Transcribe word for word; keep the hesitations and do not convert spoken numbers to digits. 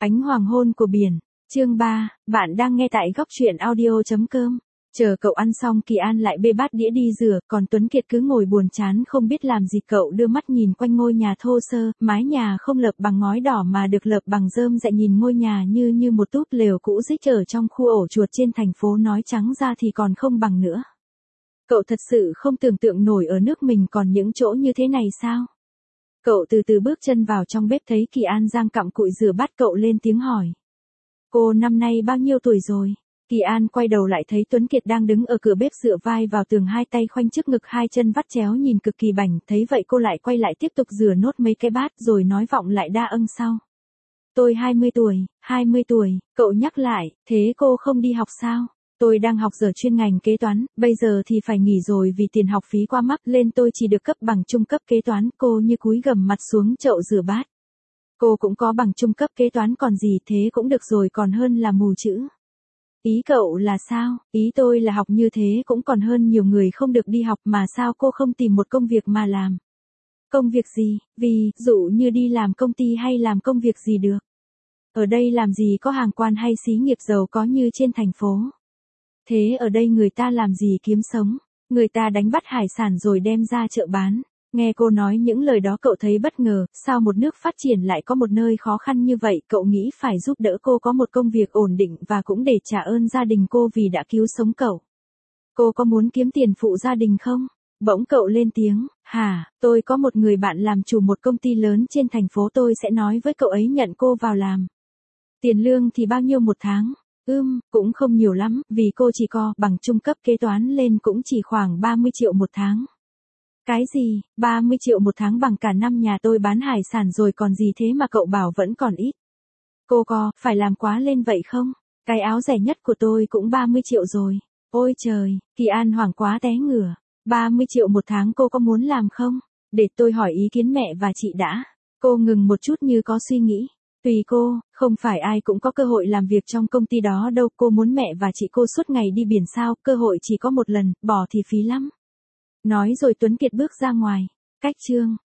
Ánh hoàng hôn của biển. Chương ba, bạn đang nghe tại góc truyện audio chấm com. Chờ cậu ăn xong Kỳ An lại bê bát đĩa đi rửa, còn Tuấn Kiệt cứ ngồi buồn chán không biết làm gì. Cậu đưa mắt nhìn quanh ngôi nhà thô sơ, mái nhà không lợp bằng ngói đỏ mà được lợp bằng rơm rạ, nhìn ngôi nhà như như một túp lều cũ rích ở trong khu ổ chuột trên thành phố, nói trắng ra thì còn không bằng nữa. Cậu thật sự không tưởng tượng nổi ở nước mình còn những chỗ như thế này sao? Cậu từ từ bước chân vào trong bếp, thấy Kỳ An giang cặm cụi rửa bát, cậu lên tiếng hỏi. Cô năm nay bao nhiêu tuổi rồi? Kỳ An quay đầu lại thấy Tuấn Kiệt đang đứng ở cửa bếp dựa vai vào tường, hai tay khoanh trước ngực, hai chân vắt chéo, nhìn cực kỳ bảnh. Thấy vậy cô lại quay lại tiếp tục rửa nốt mấy cái bát rồi nói vọng lại đa âng sau. Tôi hai mươi tuổi, hai mươi tuổi, cậu nhắc lại, thế cô không đi học sao? Tôi đang học giờ chuyên ngành kế toán, bây giờ thì phải nghỉ rồi vì tiền học phí quá mắc, lên tôi chỉ được cấp bằng trung cấp kế toán. Cô như cúi gằm mặt xuống chậu rửa bát. Cô cũng có bằng trung cấp kế toán còn gì, thế cũng được rồi, còn hơn là mù chữ. Ý cậu là sao? Ý tôi là học như thế cũng còn hơn nhiều người không được đi học, mà sao cô không tìm một công việc mà làm? Công việc gì? Vì, dụ như đi làm công ty hay làm công việc gì được? Ở đây làm gì có hàng quan hay xí nghiệp giàu có như trên thành phố. Thế ở đây người ta làm gì kiếm sống? Người ta đánh bắt hải sản rồi đem ra chợ bán. Nghe cô nói những lời đó cậu thấy bất ngờ, sao một nước phát triển lại có một nơi khó khăn như vậy? Cậu nghĩ phải giúp đỡ cô có một công việc ổn định và cũng để trả ơn gia đình cô vì đã cứu sống cậu. Cô có muốn kiếm tiền phụ gia đình không? Bỗng cậu lên tiếng, hả, tôi có một người bạn làm chủ một công ty lớn trên thành phố, tôi sẽ nói với cậu ấy nhận cô vào làm. Tiền lương thì bao nhiêu một tháng? Ừm, cũng không nhiều lắm, vì cô chỉ có bằng trung cấp kế toán lên cũng chỉ khoảng ba mươi triệu một tháng. Cái gì, ba mươi triệu một tháng bằng cả năm nhà tôi bán hải sản rồi còn gì, thế mà cậu bảo vẫn còn ít. Cô có, phải làm quá lên vậy không? Cái áo rẻ nhất của tôi cũng ba mươi triệu rồi. Ôi trời, Kỳ An hoảng quá té ngửa. ba mươi triệu một tháng cô có muốn làm không? Để tôi hỏi ý kiến mẹ và chị đã. Cô ngừng một chút như có suy nghĩ. Tùy cô, không phải ai cũng có cơ hội làm việc trong công ty đó đâu. Cô muốn mẹ và chị cô suốt ngày đi biển sao? Cơ hội chỉ có một lần, bỏ thì phí lắm. Nói rồi Tuấn Kiệt bước ra ngoài. Cách chương